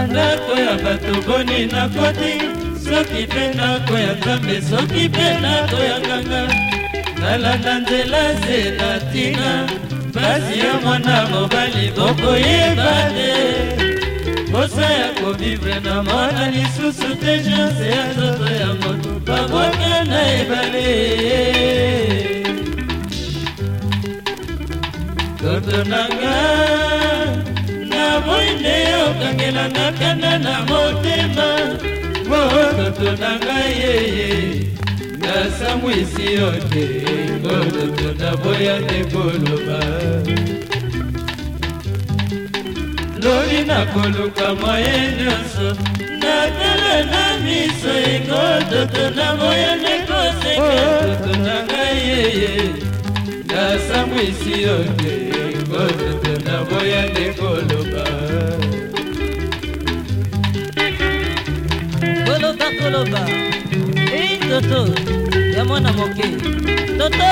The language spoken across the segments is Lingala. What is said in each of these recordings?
Bandako ya bato boni na koti, soki pe ndako ya Nzambe, soki pe ndako ya nganga. Nalanda nzela se na tina, basi ya mwana mobali bokoyeba te. Posa ya kovivre na mwana lisusu te, chance ya nzoto ya moto baboka na ebale. Toto nanga na moine okangelanga kanda na motema. Toto nanga yeye nasambwisi yo te, toto naboya te koloba. Lobi nakoluka mwaye nyonso, natala na miso eko, toto naboya te koseka. Toto nanga yeye nasambwisi yo te, toto naboya te koloba. Koloba koloba, toto ya mwana moke, toto.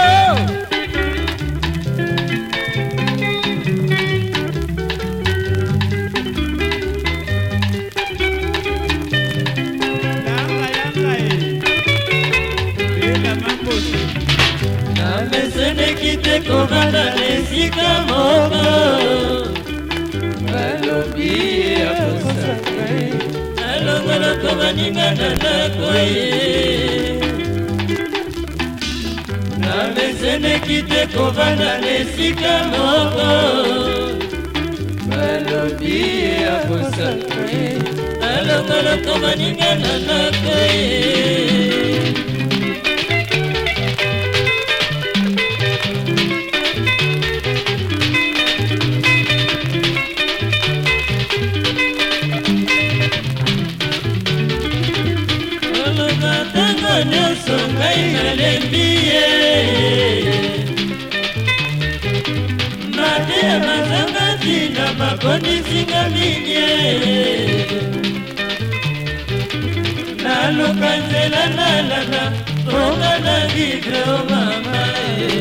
Nameseneki te kovanda nesika moko, balobi ya kosaka nalongoloko baningana ndako ye. Nameseneki te kovanda nesika moko, balobi ya kosaka nalongoloko baningana ndako ye. Nyonso ngai nalembi ye, mate ya mazanga ntina makondisinga mingi ye. Naluka nzela nalanda ponga na vivre o mama ye.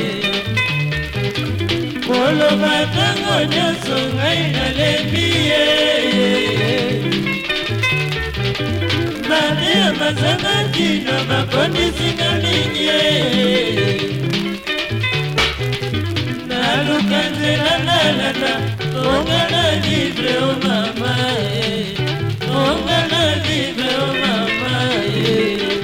Koloba ntango nyonso ngai nalembi ye, mate ya mazanga ntina makondisinga mingi ye. Naluka nzela nalanda ponga na vivre o mama ye, ponga na vivre o mama ye.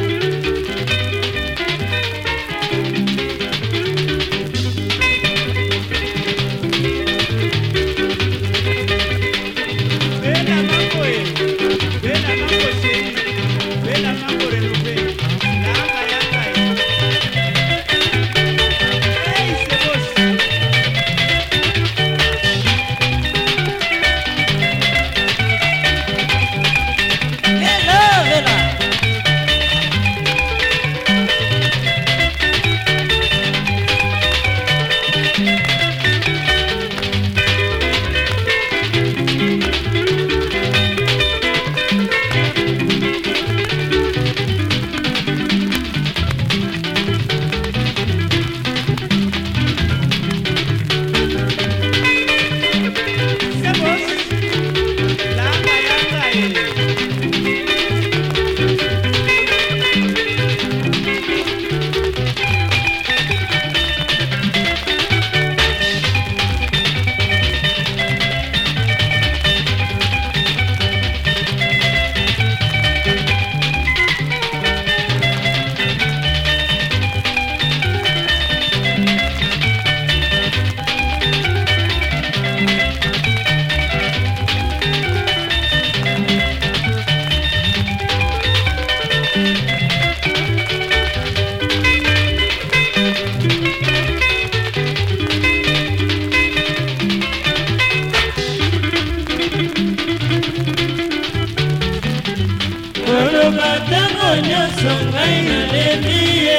Matango nyonso ngai nalembi ye,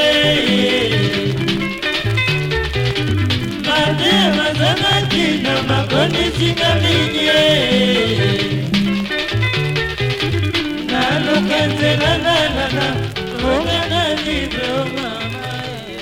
mate mazanga ntina makondisinga mingi ye. Naluka nzela nalanda ponga na vivre o mama ye.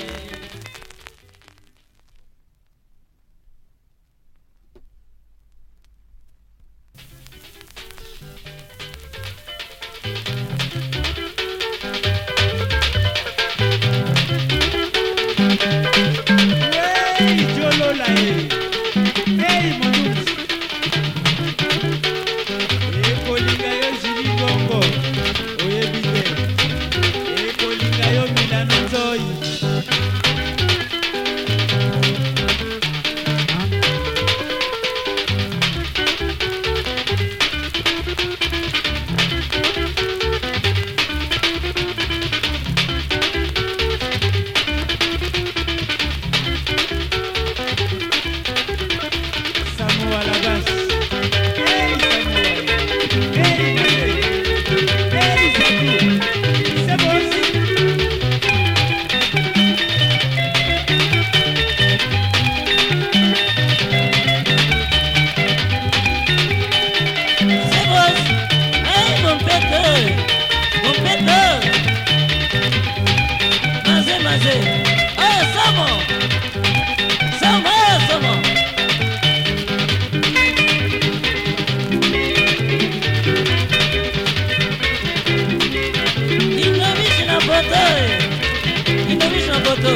Toto.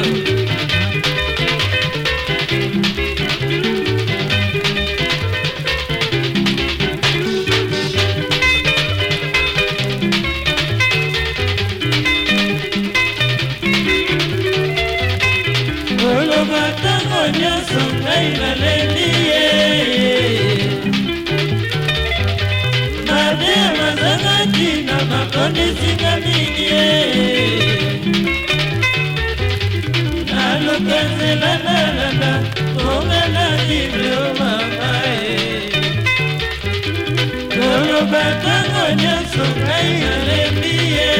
Oloba tango nyonso ngai nalembi ye mabe mazangaki na makondisinga mingi ye naluka nzela nalanda konga na libre o mama ye oloba tango nyonso ngai nalembi ye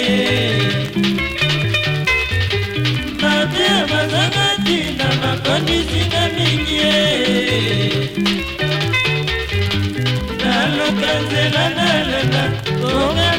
mabe mazangaki na makondisinga mingi ye naluka nzela nalanda konga